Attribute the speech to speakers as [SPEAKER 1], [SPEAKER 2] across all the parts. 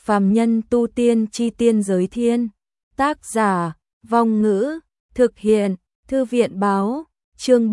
[SPEAKER 1] Phàm nhân tu tiên chi tiên giới thiên. Tác giả, Vong Ngữ, thực hiện, Thư viện báo, chương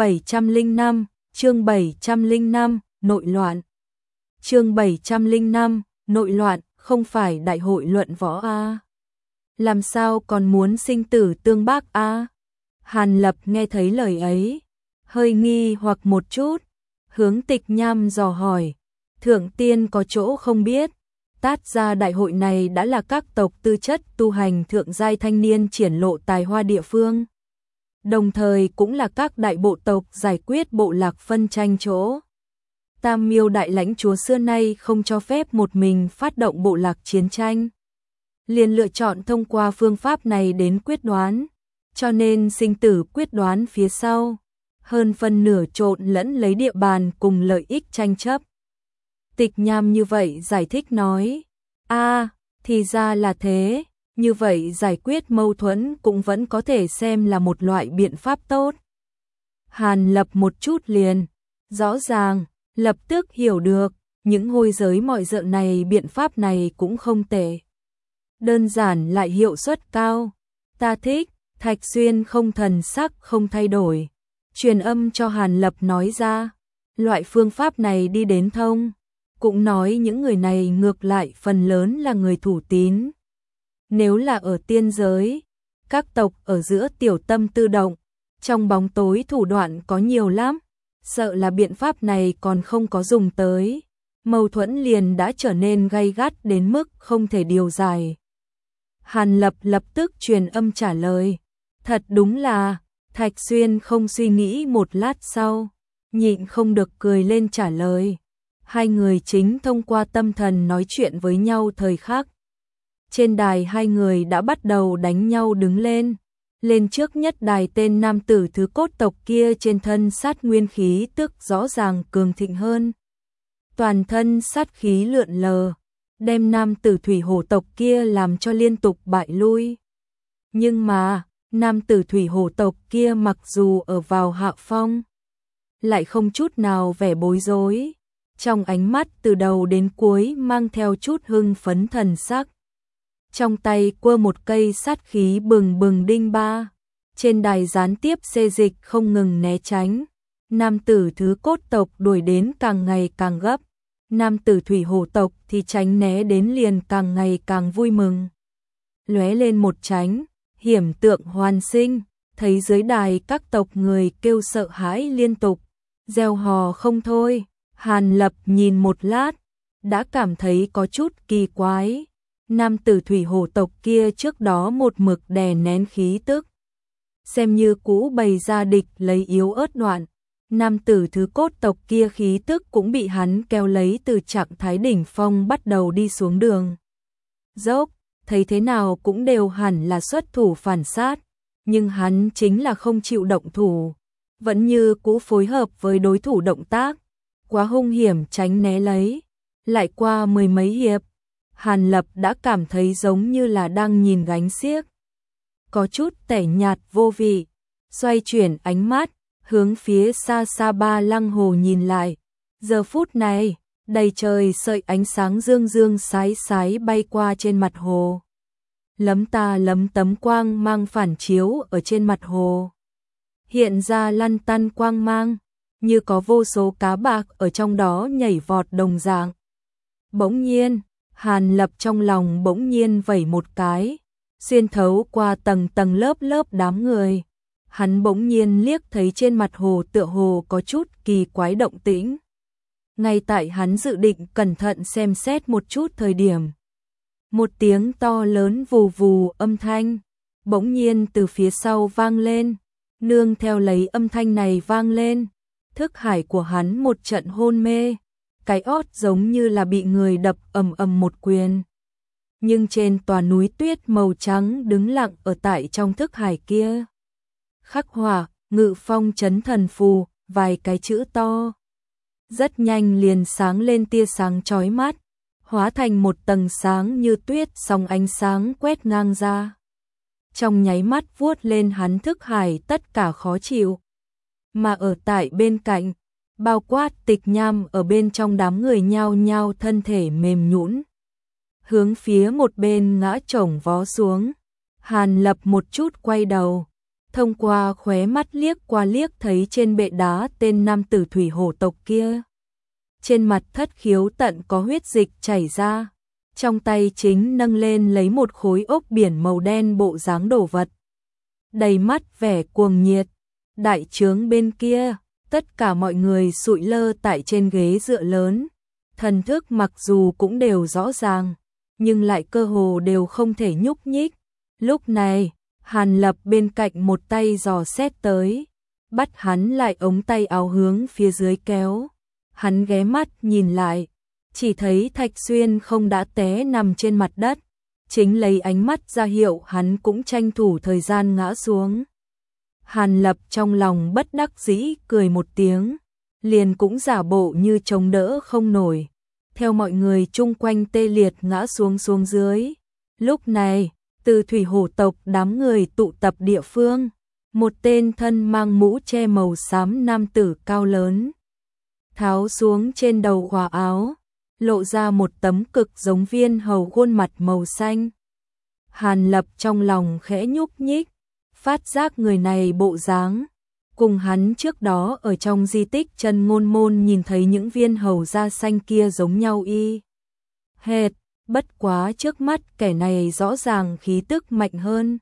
[SPEAKER 1] 705, nội loạn. Chương 705, nội loạn, không phải đại hội luận võ a. Làm sao còn muốn sinh tử tương bác a? Hàn Lập nghe thấy lời ấy, hơi nghi hoặc một chút, hướng Tịch Nham dò hỏi, thượng tiên có chỗ không biết, tát ra đại hội này đã là các tộc tư chất tu hành thượng giai thanh niên triển lộ tài hoa địa phương, đồng thời cũng là các đại bộ tộc giải quyết bộ lạc phân tranh chỗ. Tam Miêu đại lãnh chúa xưa nay không cho phép một mình phát động bộ lạc chiến tranh, liền lựa chọn thông qua phương pháp này đến quyết đoán, cho nên sinh tử quyết đoán phía sau, hơn phân nửa trộn lẫn lấy địa bàn cùng lợi ích tranh chấp. Tịch Nham như vậy giải thích nói, thì ra là thế, như vậy giải quyết mâu thuẫn cũng vẫn có thể xem là một loại biện pháp tốt. Hàn Lập một chút liền, rõ ràng, lập tức hiểu được, những hôi giới mọi dợ này biện pháp này cũng không tệ. Đơn giản lại hiệu suất cao, ta thích. Thạch Xuyên không thần sắc không thay đổi, truyền âm cho Hàn Lập nói ra, loại phương pháp này đi đến thông, cũng nói những người này ngược lại phần lớn là người thủ tín. Nếu là ở tiên giới, các tộc ở giữa tiểu tâm tư động, trong bóng tối thủ đoạn có nhiều lắm, sợ là biện pháp này còn không có dùng tới, mâu thuẫn liền đã trở nên gay gắt đến mức không thể điều giải. Hàn Lập lập tức truyền âm trả lời. Thật đúng là, Thạch Xuyên không suy nghĩ một lát sau, nhịn không được cười lên trả lời. Hai người chính thông qua tâm thần nói chuyện với nhau thời khắc. Trên đài hai người đã bắt đầu đánh nhau đứng lên. Lên trước nhất đài tên nam tử thứ cốt tộc kia trên thân sát nguyên khí tức rõ ràng cường thịnh hơn. Toàn thân sát khí lượn lờ, đem nam tử thủy hổ tộc kia làm cho liên tục bại lui. Nhưng mà, nam tử thủy hổ tộc kia mặc dù ở vào hạ phong, lại không chút nào vẻ bối rối, trong ánh mắt từ đầu đến cuối mang theo chút hưng phấn thần sắc. Trong tay quơ một cây sát khí bừng bừng đinh ba, trên đài gián tiếp xê dịch không ngừng né tránh. Nam tử thứ cốt tộc đuổi đến càng ngày càng gấp, nam tử thủy hổ tộc thì tránh né đến liền càng ngày càng vui mừng. Lóe lên một tránh, hiểm tượng hoàn sinh, thấy dưới đài các tộc người kêu sợ hãi liên tục, reo hò không thôi. Hàn Lập nhìn một lát, đã cảm thấy có chút kỳ quái. Nam tử thủy hổ tộc kia trước đó một mực đè nén khí tức, xem như cũ bày ra địch lấy yếu ớt đoạn. Nam tử thứ cốt tộc kia khí tức cũng bị hắn kéo lấy từ trạng thái đỉnh phong bắt đầu đi xuống đường dốc, thấy thế nào cũng đều hẳn là xuất thủ phản sát, nhưng hắn chính là không chịu động thủ, vẫn như cũ phối hợp với đối thủ động tác, quá hung hiểm tránh né lấy. Lại qua mười mấy hiệp, Hàn Lập đã cảm thấy giống như là đang nhìn gánh xiếc, có chút tẻ nhạt vô vị, xoay chuyển ánh mắt, hướng phía xa xa Ba Lăng Hồ nhìn lại. Giờ phút này, đầy trời sợi ánh sáng dương dương sái sái bay qua trên mặt hồ. Lấm ta lấm tấm quang mang phản chiếu ở trên mặt hồ, hiện ra lăn tăn quang mang, như có vô số cá bạc ở trong đó nhảy vọt đồng dạng. Bỗng nhiên, Hàn Lập trong lòng bỗng nhiên vẩy một cái, xuyên thấu qua tầng tầng lớp lớp đám người. Hắn bỗng nhiên liếc thấy trên mặt hồ tựa hồ có chút kỳ quái động tĩnh. Ngay tại hắn dự định cẩn thận xem xét một chút thời điểm, một tiếng to lớn vù vù âm thanh bỗng nhiên từ phía sau vang lên. Nương theo lấy âm thanh này vang lên, thức hải của hắn một trận hôn mê, cái ót giống như là bị người đập ầm ầm một quyền. Nhưng trên tòa núi tuyết màu trắng đứng lặng ở tại trong thức hải kia, khắc họa Ngự Phong Chấn Thần Phù vài cái chữ to, rất nhanh liền sáng lên tia sáng chói mắt, hóa thành một tầng sáng như tuyết, sóng ánh sáng quét ngang ra, trong nháy mắt vuốt lên hắn thức hải tất cả khó chịu. Mà ở tại bên cạnh, bao quát Tịch Nham ở bên trong đám người nhao nhao thân thể mềm nhũn. hướng phía một bên ngã chồng vó xuống. Hàn Lập một chút quay đầu, thông qua khóe mắt liếc qua liếc thấy trên bệ đá tên nam tử thủy hổ tộc kia. Trên mặt thất khiếu tận có huyết dịch chảy ra, trong tay chính nâng lên lấy một khối ốc biển màu đen bộ dáng đồ vật. Đầy mắt vẻ cuồng nhiệt, đại trướng bên kia, tất cả mọi người sụi lơ tại trên ghế dựa lớn. Thần thức mặc dù cũng đều rõ ràng, nhưng lại cơ hồ đều không thể nhúc nhích. Lúc này, Hàn Lập bên cạnh một tay dò xét tới, bắt hắn lại ống tay áo hướng phía dưới kéo. Hắn ghé mắt nhìn lại, chỉ thấy Thạch Xuyên không đã té nằm trên mặt đất, chính lấy ánh mắt ra hiệu hắn cũng tranh thủ thời gian ngã xuống. Hàn Lập trong lòng bất đắc dĩ cười một tiếng, liền cũng giả bộ như chống đỡ không nổi, theo mọi người chung quanh tê liệt ngã xuống dưới. Lúc này, từ thủy hổ tộc đám người tụ tập địa phương, một tên thân mang mũ che màu xám nam tử cao lớn, tháo xuống trên đầu khóa áo, lộ ra một tấm cực giống viên hầu khuôn mặt màu xanh. Hàn Lập trong lòng khẽ nhúc nhích, phát giác người này bộ dáng cùng hắn trước đó ở trong di tích Chân Ngôn Môn nhìn thấy những viên hầu da xanh kia giống nhau y hệt, bất quá trước mắt kẻ này rõ ràng khí tức mạnh hơn,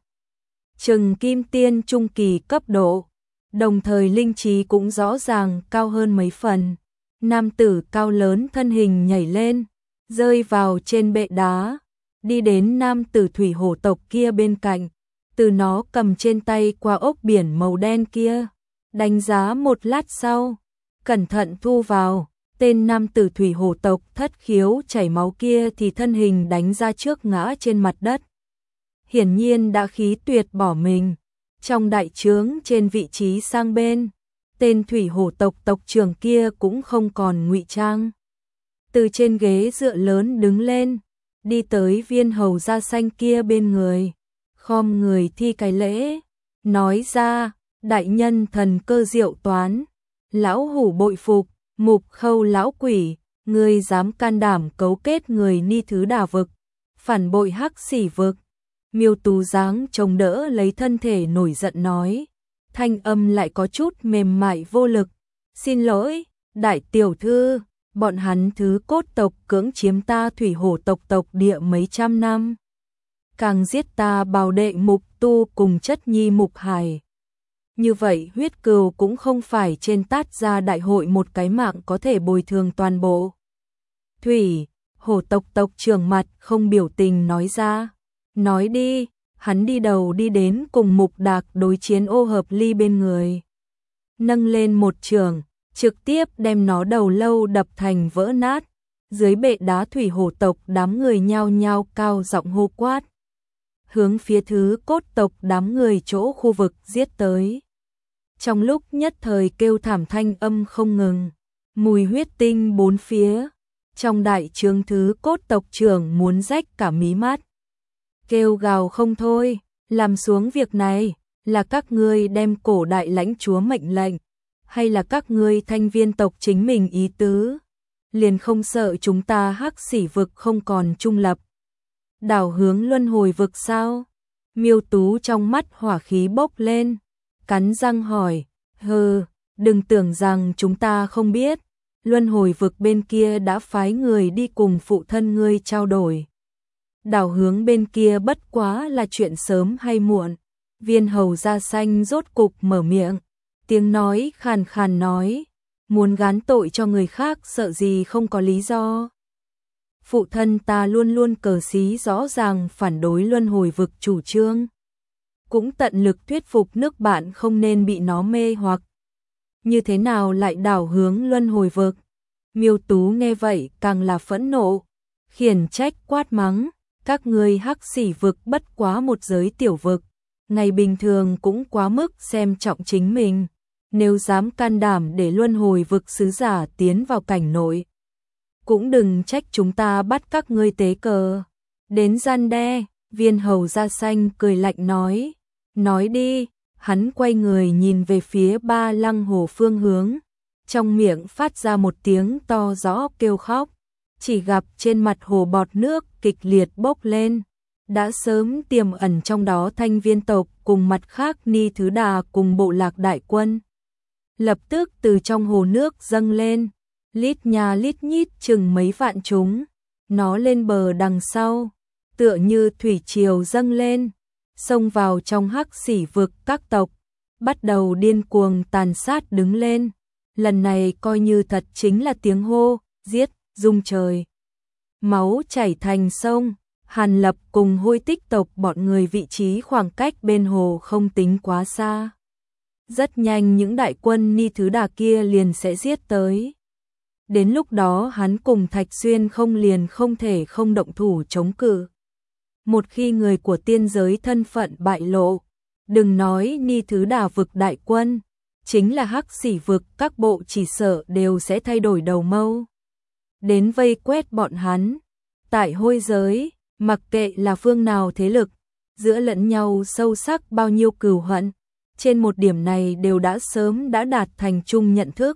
[SPEAKER 1] chừng kim tiên trung kỳ cấp độ, đồng thời linh trí cũng rõ ràng cao hơn mấy phần. Nam tử cao lớn thân hình nhảy lên, rơi vào trên bệ đá, đi đến nam tử thủy hổ tộc kia bên cạnh, từ nó cầm trên tay qua ốc biển màu đen kia, đánh giá một lát sau, cẩn thận thu vào. Tên nam tử thủy hổ tộc thất khiếu chảy máu kia thì thân hình đánh ra trước ngã trên mặt đất. Hiển nhiên đã khí tuyệt bỏ mình. Trong đại trướng trên vị trí sang bên, tên thủy hổ tộc tộc trưởng kia cũng không còn ngụy trang. Từ trên ghế dựa lớn đứng lên, đi tới viên hầu da xanh kia bên người, khom người thi cái lễ, nói ra, đại nhân thần cơ diệu toán, lão hủ bội phục. Mục Khâu lão quỷ, ngươi dám can đảm cấu kết người Ni Thứ Đà vực, phản bội Hắc Xỉ vực. Miêu Tú dáng chống đỡ lấy thân thể nổi giận nói, thanh âm lại có chút mềm mại vô lực. Xin lỗi, đại tiểu thư, bọn hắn thứ cốt tộc cưỡng chiếm ta thủy hổ tộc địa mấy trăm năm. Càng giết ta bào đệ Mục Tu cùng chất nhi Mục Hải. Như vậy huyết cừu cũng không phải trên Tát Gia đại hội một cái mạng có thể bồi thường toàn bộ. Thủy, hổ tộc tộc trưởng mặt không biểu tình nói ra. Nói đi, hắn đi đầu đi đến cùng Mục Đạc đối chiến Ô Hợp Ly bên người. Nâng lên một trường, trực tiếp đem nó đầu lâu đập thành vỡ nát. Dưới bệ đá thủy hổ tộc đám người nhao nhao cao giọng hô quát. Hướng phía thứ cốt tộc đám người chỗ khu vực giết tới. Trong lúc nhất thời kêu thảm thanh âm không ngừng, mùi huyết tinh bốn phía, trong đại trướng thứ cốt tộc trưởng muốn rách cả mí mắt. Kêu gào không thôi, làm xuống việc này, là các ngươi đem cổ đại lãnh chúa mệnh lệnh, hay là các ngươi thanh viên tộc chính mình ý tứ, liền không sợ chúng ta Hắc Xỉ vực không còn trung lập. Đảo hướng luân hồi vực sao? Miêu Tú trong mắt hỏa khí bốc lên, cắn răng hỏi, hừ, đừng tưởng rằng chúng ta không biết, luân hồi vực bên kia đã phái người đi cùng phụ thân ngươi trao đổi. Đảo hướng bên kia bất quá là chuyện sớm hay muộn. Viên hầu da xanh rốt cục mở miệng, tiếng nói khàn khàn nói, muốn gán tội cho người khác sợ gì không có lý do. Phụ thân ta luôn luôn cờ xí rõ ràng phản đối luân hồi vực chủ trương, cũng tận lực thuyết phục nước bạn không nên bị nó mê hoặc. Như thế nào lại đảo hướng luân hồi vực? Miêu Tú nghe vậy càng là phẫn nộ, khiển trách quát mắng, các ngươi Hắc Xỉ vực bất quá một giới tiểu vực, ngày bình thường cũng quá mức xem trọng chính mình, nếu dám can đảm để luân hồi vực sứ giả tiến vào cảnh nội, cũng đừng trách chúng ta bắt các ngươi tế cờ. Đến gian đe, viên hầu da xanh cười lạnh nói đi, hắn quay người nhìn về phía Ba Lăng Hồ phương hướng, trong miệng phát ra một tiếng to rõ kêu khóc, chỉ gặp trên mặt hồ bọt nước kịch liệt bốc lên, đã sớm tiềm ẩn trong đó Thanh Viên tộc cùng mặt khác Ni Thứ Đà cùng bộ lạc đại quân. Lập tức từ trong hồ nước dâng lên, lít nha lít nhít chừng mấy vạn chúng, nó lên bờ đằng sau, tựa như thủy triều dâng lên, xông vào trong Hắc Xỉ vực các tộc, bắt đầu điên cuồng tàn sát đứng lên. Lần này coi như thật chính là tiếng hô, giết, rung trời. Máu chảy thành sông, Hàn Lập cùng Hôi Tích tộc bọn người vị trí khoảng cách bên hồ không tính quá xa. Rất nhanh những đại quân Ni Thứ Đà kia liền sẽ giết tới. Đến lúc đó hắn cùng Thạch Xuyên không thể không động thủ chống cự. Một khi người của tiên giới thân phận bại lộ, đừng nói Ni Thứ Đà vực đại quân, chính là Hắc Xỉ vực các bộ chỉ sợ đều sẽ thay đổi đầu mâu. Đến vây quét bọn hắn. Tại hôi giới, mặc kệ là phương nào thế lực, giữa lẫn nhau sâu sắc bao nhiêu cừu hận, trên một điểm này đều đã sớm đạt thành chung nhận thức.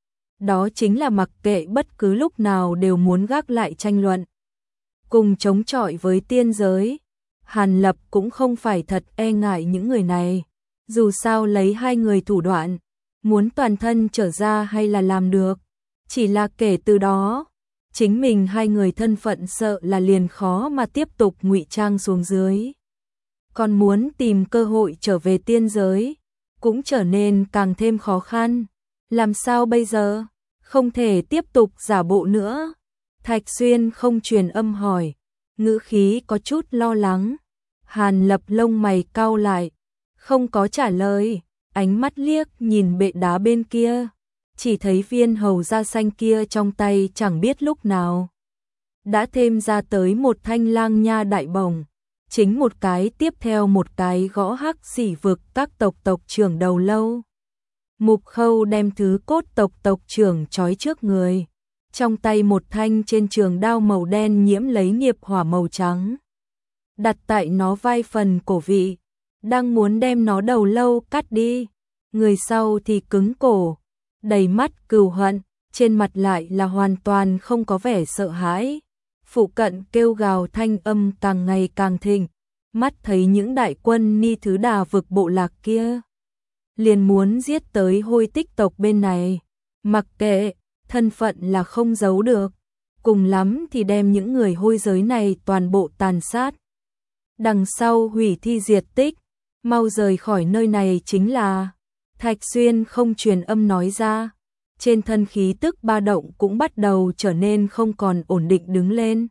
[SPEAKER 1] Đó chính là mặc kệ bất cứ lúc nào đều muốn gác lại tranh luận. Cùng chống chọi với tiên giới, Hàn Lập cũng không phải thật e ngại những người này. Dù sao lấy hai người thủ đoạn, muốn toàn thân trở ra hay là làm được. Chỉ là kể từ đó, chính mình hai người thân phận sợ là liền khó mà tiếp tục ngụy trang xuống dưới. Còn muốn tìm cơ hội trở về tiên giới, cũng trở nên càng thêm khó khăn. Làm sao bây giờ? Không thể tiếp tục giả bộ nữa. Thạch Xuyên không truyền âm hỏi, ngữ khí có chút lo lắng. Hàn Lập lông mày cau lại, không có trả lời, ánh mắt liếc nhìn bệ đá bên kia, chỉ thấy viên hầu da xanh kia trong tay chẳng biết lúc nào đã thêm ra tới một thanh lang nha đại bổng, chính một cái tiếp theo một cái gõ Hắc Xỉ vực các tộc trưởng đầu lâu. Mục Khâu đem thứ cốt tộc trưởng trói trước người, trong tay một thanh trên trường đao màu đen nhiễm lấy nghiệp hỏa màu trắng, đặt tại nó vai phần cổ vị, đang muốn đem nó đầu lâu cắt đi. Người sau thì cứng cổ, đầy mắt cừu hận, trên mặt lại là hoàn toàn không có vẻ sợ hãi. Phụ cận kêu gào thanh âm càng ngày càng thịnh, mắt thấy những đại quân Ni Thứ Đà vực bộ lạc kia liền muốn giết tới Hôi Tích tộc bên này. Mặc kệ, thân phận là không giấu được, cùng lắm thì đem những người hôi giới này toàn bộ tàn sát. Đằng sau hủy thi diệt tích, mau rời khỏi nơi này chính là. Thạch Xuyên không truyền âm nói ra, trên thân khí tức ba động cũng bắt đầu trở nên không còn ổn định đứng lên.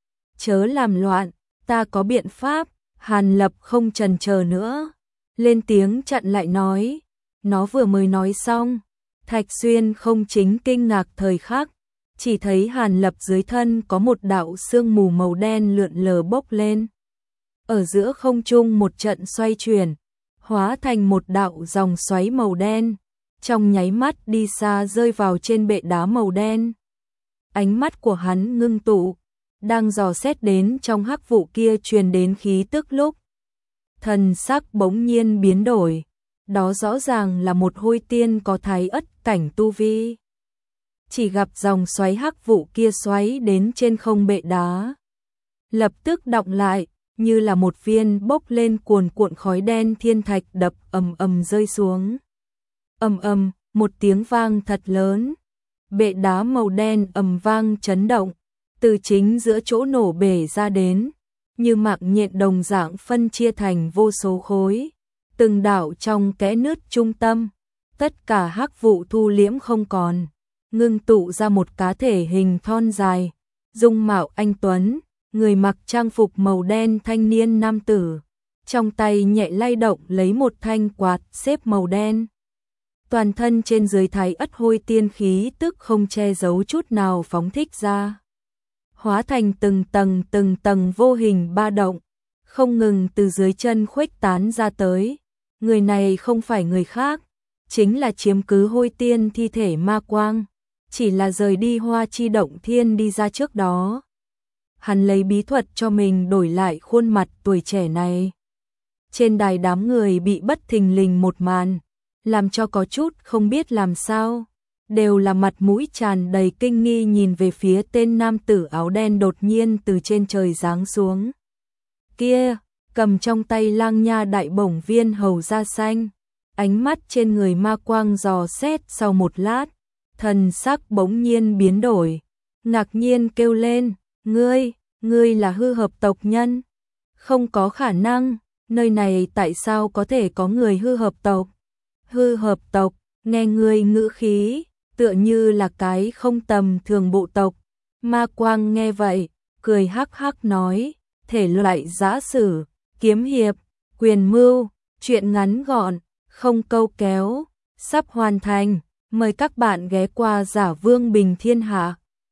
[SPEAKER 1] Chớ làm loạn, ta có biện pháp. Hàn Lập không chần chờ nữa, lên tiếng chặn lại nói. Nó vừa mới nói xong, Thạch Xuyên không chính kinh ngạc thời khắc, chỉ thấy Hàn Lập dưới thân có một đạo sương mù màu đen lượn lờ bốc lên. Ở giữa không trung một trận xoay chuyển, hóa thành một đạo dòng xoáy màu đen, trong nháy mắt đi xa rơi vào trên bệ đá màu đen. Ánh mắt của hắn ngưng tụ, đang dò xét đến trong hắc vụ kia truyền đến khí tức lúc. Thần sắc bỗng nhiên biến đổi, đó rõ ràng là một hôi tiên có thái ất cảnh tu vi. Chỉ gặp dòng xoáy hắc vụ kia xoáy đến trên không bệ đá, lập tức đọng lại, như là một viên bốc lên cuồn cuộn khói đen thiên thạch đập ầm ầm rơi xuống. Ầm ầm, một tiếng vang thật lớn, bệ đá màu đen ầm vang chấn động, từ chính giữa chỗ nổ bể ra đến, như mạng nhện đồng dạng phân chia thành vô số khối, từng đạo trong kẽ nứt trung tâm, tất cả hắc vụ thu liễm không còn, ngưng tụ ra một cá thể hình thon dài, dung mạo anh tuấn, người mặc trang phục màu đen thanh niên nam tử, trong tay nhẹ lay động lấy một thanh quạt xếp màu đen. Toàn thân trên dưới thái ất hôi tiên khí tức không che giấu chút nào phóng thích ra, hóa thành từng tầng vô hình ba động, không ngừng từ dưới chân khuếch tán ra tới. Người này không phải người khác, chính là chiếm cứ hôi tiên thi thể ma quang, chỉ là rời đi Hoa Chi Động Thiên đi ra trước đó. Hắn lấy bí thuật cho mình đổi lại khuôn mặt tuổi trẻ này. Trên đài đám người bị bất thình lình một màn, làm cho có chút không biết làm sao. đều là mặt mũi tràn đầy kinh nghi nhìn về phía tên nam tử áo đen đột nhiên từ trên trời giáng xuống. Kia, cầm trong tay Lang Nha đại bổng viên hầu da xanh, ánh mắt trên người ma quang dò xét sau một lát, thần sắc bỗng nhiên biến đổi, ngạc nhiên kêu lên, ngươi là hư hợp tộc nhân? Không có khả năng, nơi này tại sao có thể có người hư hợp tộc? Hư hợp tộc, nghe ngươi ngữ khí, tựa như là cái không tầm thường bộ tộc. Ma quang nghe vậy, cười hắc hắc nói, thể loại giã sử, kiếm hiệp, quyền mưu, chuyện ngắn gọn, không câu kéo, sắp hoàn thành, mời các bạn ghé qua Giả Vương Bình Thiên Hạ.